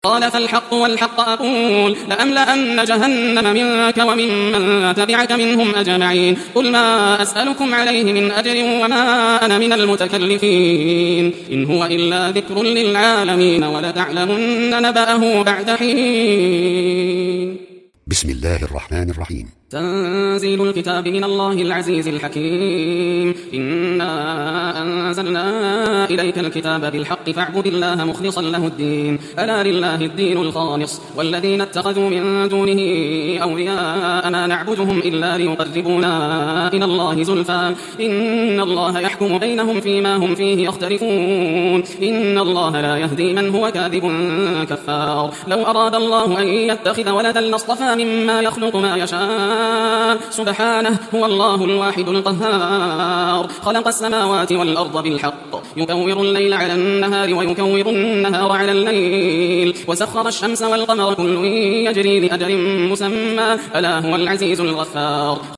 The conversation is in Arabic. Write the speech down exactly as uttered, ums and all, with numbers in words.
قال فالحق والحق أقول لأملأن جهنم منك وممن تبعك منهم أجمعين. قل ما أسألكم عليه من أجر وما أنا من المتكلفين إن هو إلا ذكر للعالمين ولتعلمن نبأه بعد حين. بسم الله الرحمن الرحيم. تنزيل الكتاب من الله العزيز الحكيم. إنا أنزلنا إليك الكتاب بالحق فاعبد الله مخلصا له الدين ألا لله الدين الخالص والذين اتخذوا من دونه أولياء ما نعبدهم إلا ليقربونا إلى الله زلفى إن الله يحكم بينهم فيما هم فيه يختلفون إن الله لا يهدي من هو كاذب كفار. لو أراد الله أن يتخذ ولدا لاصطفى مما يخلق ما يشاء سبحانه هو الله الواحد القهار. خلق السماوات والأرض بالحق يكور الليل على النهار ويكور النهار على الليل وسخر الشمس والقمر كل يجري لأجل مسمى ألا هو العزيز الغفار.